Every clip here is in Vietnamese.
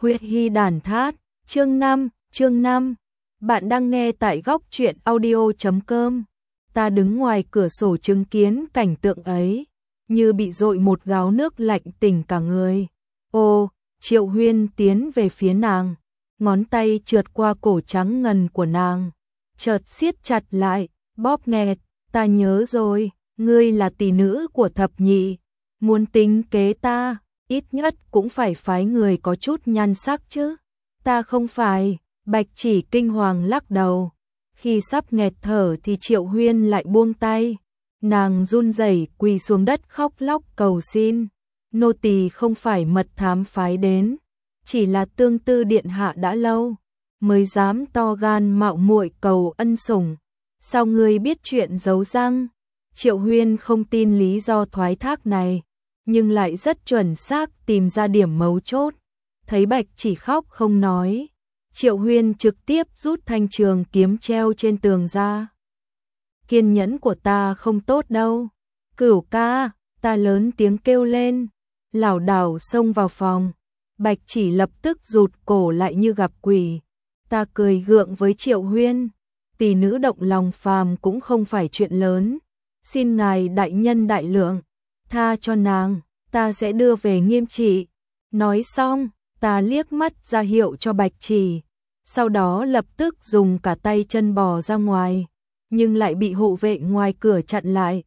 Huyết Hy Đàn Thát, chương 5. Bạn đang nghe tại góc truyện audio.com. Ta đứng ngoài cửa sổ chứng kiến cảnh tượng ấy, như bị dội một gáo nước lạnh tỉnh cả người. Ô, Triệu Huyên tiến về phía nàng, ngón tay trượt qua cổ trắng ngần của nàng, chợt siết chặt lại, bóp nghẹt. Ta nhớ rồi, ngươi là tỷ nữ của thập nhị, muốn tính kế ta, ít nhất cũng phải phái người có chút nhan sắc chứ. Ta không phải. Bạch Chỉ kinh hoàng lắc đầu. Khi sắp nghẹt thở thì Triệu Huyên lại buông tay. Nàng run rẩy quỳ xuống đất khóc lóc cầu xin. Nô tỳ không phải mật thám phái đến, chỉ là tương tư điện hạ đã lâu, mới dám to gan mạo muội cầu ân sủng. Sao ngươi biết chuyện giấu răng? Triệu Huyên không tin lý do thoái thác này, nhưng lại rất chuẩn xác tìm ra điểm mấu chốt. Thấy Bạch Chỉ khóc không nói, Triệu Huyên trực tiếp rút thanh trường kiếm treo trên tường ra. Kiên nhẫn của ta không tốt đâu. Cửu ca, ta lớn tiếng kêu lên, lảo đảo xông vào phòng. Bạch Chỉ lập tức rụt cổ lại như gặp quỷ. Ta cười gượng với Triệu Huyên, tỷ nữ động lòng phàm cũng không phải chuyện lớn, xin ngài đại nhân đại lượng, tha cho nàng, ta sẽ đưa về nghiêm trị. Nói xong, ta liếc mắt ra hiệu cho Bạch Chỉ, sau đó lập tức dùng cả tay chân bò ra ngoài, nhưng lại bị hộ vệ ngoài cửa chặn lại.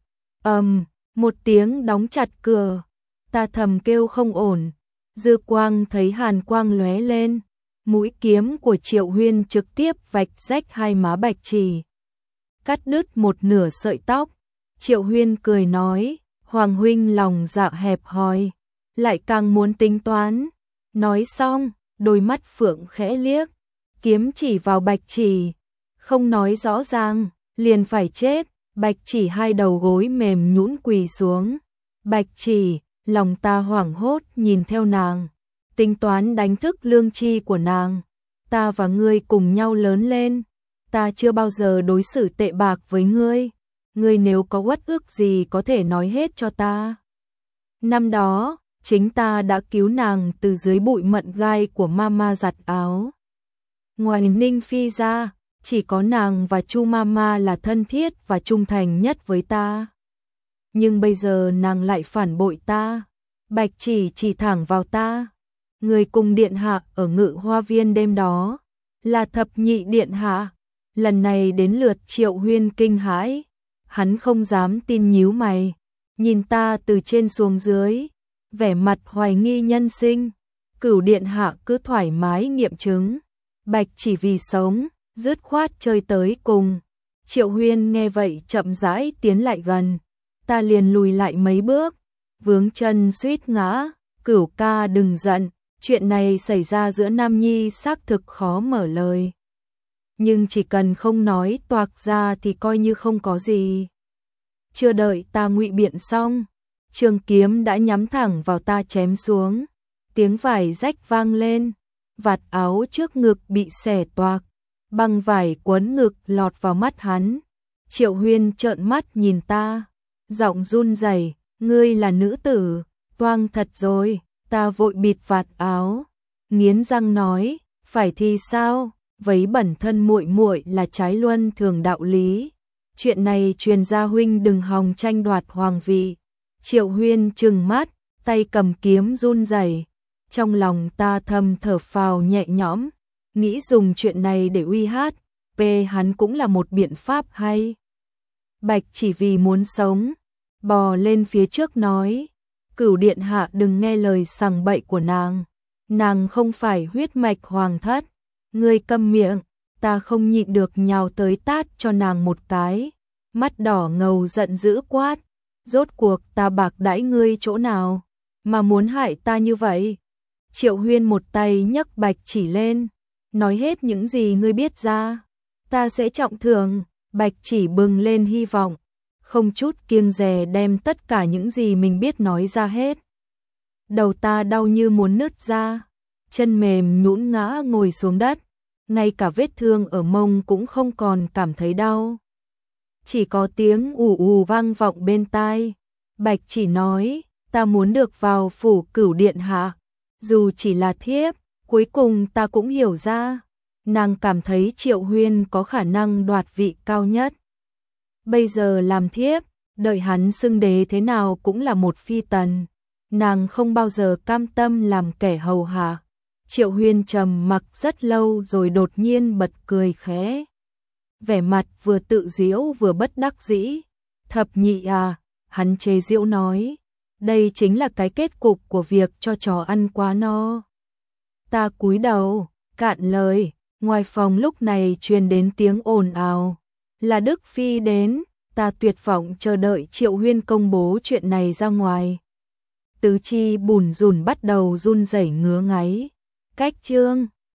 Một tiếng đóng chặt cửa, ta thầm kêu không ổn, dư quang thấy hàn quang lóe lên, mũi kiếm của Triệu Huyên trực tiếp vạch rách hai má Bạch Chỉ, cắt đứt một nửa sợi tóc. Triệu Huyên cười nói, Hoàng huynh lòng dạ hẹp hòi, lại càng muốn tính toán. Nói xong, đôi mắt phượng khẽ liếc, kiếm chỉ vào Bạch Chỉ, không nói rõ ràng, liền phải chết. Bạch Chỉ hai đầu gối mềm nhũn quỳ xuống. Bạch Chỉ, lòng ta hoảng hốt nhìn theo nàng, tính toán đánh thức lương tri của nàng. Ta và ngươi cùng nhau lớn lên, ta chưa bao giờ đối xử tệ bạc với ngươi. Ngươi nếu có uất ức gì có thể nói hết cho ta. Năm đó, chính ta đã cứu nàng từ dưới bụi mận gai của mama giặt áo. Ngoài Ninh Phi ra, chỉ có nàng và Chu mama là thân thiết và trung thành nhất với ta. Nhưng bây giờ nàng lại phản bội ta. Bạch chỉ thẳng vào ta. Người cùng điện hạ ở Ngự Hoa Viên đêm đó là thập nhị điện hạ. Lần này đến lượt Triệu Huyên kinh hãi, hắn không dám tin, nhíu mày, nhìn ta từ trên xuống dưới, vẻ mặt hoài nghi nhân sinh. Cửu điện hạ cứ thoải mái nghiệm chứng, Bạch Chỉ vì sống, dứt khoát chơi tới cùng. Triệu Huyên nghe vậy chậm rãi tiến lại gần, ta liền lùi lại mấy bước, vướng chân suýt ngã. Cửu ca đừng giận, chuyện này xảy ra giữa nam nhi xác thực khó mở lời, nhưng chỉ cần không nói toạc ra thì coi như không có gì. Chưa đợi ta ngụy biện xong, trường kiếm đã nhắm thẳng vào ta chém xuống. Tiếng vải rách vang lên, vạt áo trước ngực bị xẻ toạc, băng vải quấn ngực lọt vào mắt hắn. Triệu Huyên trợn mắt nhìn ta, giọng run rẩy, ngươi là nữ tử, toang thật rồi. Ta vội bịt vạt áo, nghiến răng nói, phải thì sao, vấy bẩn thân muội muội là trái luân thường đạo lý. Chuyện này truyền ra huynh đừng hòng tranh đoạt hoàng vị. Triệu Huyên trừng mắt, tay cầm kiếm run rẩy. Trong lòng ta thầm thở phào nhẹ nhõm, nghĩ dùng chuyện này để uy hát hắn cũng là một biện pháp hay. Bạch Chỉ vì muốn sống, bò lên phía trước nói, Cửu điện hạ đừng nghe lời sằng bậy của nàng không phải huyết mạch hoàng thất. Ngươi câm miệng. Ta không nhịn được nhào tới tát cho nàng một cái, mắt đỏ ngầu giận dữ quát, rốt cuộc ta bạc đãi ngươi chỗ nào mà muốn hại ta như vậy? Triệu Huyên một tay nhấc Bạch Chỉ lên, nói hết những gì ngươi biết ra, ta sẽ trọng thưởng. Bạch Chỉ bừng lên hy vọng, không chút kiêng dè đem tất cả những gì mình biết nói ra hết. Đầu ta đau như muốn nứt ra, chân mềm nhũn ngã ngồi xuống đất, ngay cả vết thương ở mông cũng không còn cảm thấy đau. Chỉ có tiếng ù ù vang vọng bên tai. Bạch Chỉ nói, ta muốn được vào phủ Cửu điện hạ, dù chỉ là thiếp, Cuối cùng ta cũng hiểu ra, nàng cảm thấy Triệu Huyên có khả năng đoạt vị cao nhất. Bây giờ làm thiếp, đợi hắn xưng đế thế nào cũng là một phi tần, nàng không bao giờ cam tâm làm kẻ hầu hạ. Triệu Huyên trầm mặc rất lâu rồi đột nhiên bật cười khẽ. Vẻ mặt vừa tự giễu vừa bất đắc dĩ. Thập nhị à, hắn chế giễu nói, đây chính là cái kết cục của việc cho chó ăn quá no. Ta cúi đầu, cạn lời, ngoài phòng lúc này truyền đến tiếng ồn ào. Là Đức Phi đến, ta tuyệt vọng chờ đợi Triệu Huyên công bố chuyện này ra ngoài. Tứ chi bủn rủn bắt đầu run rẩy ngứa ngáy. Cách chương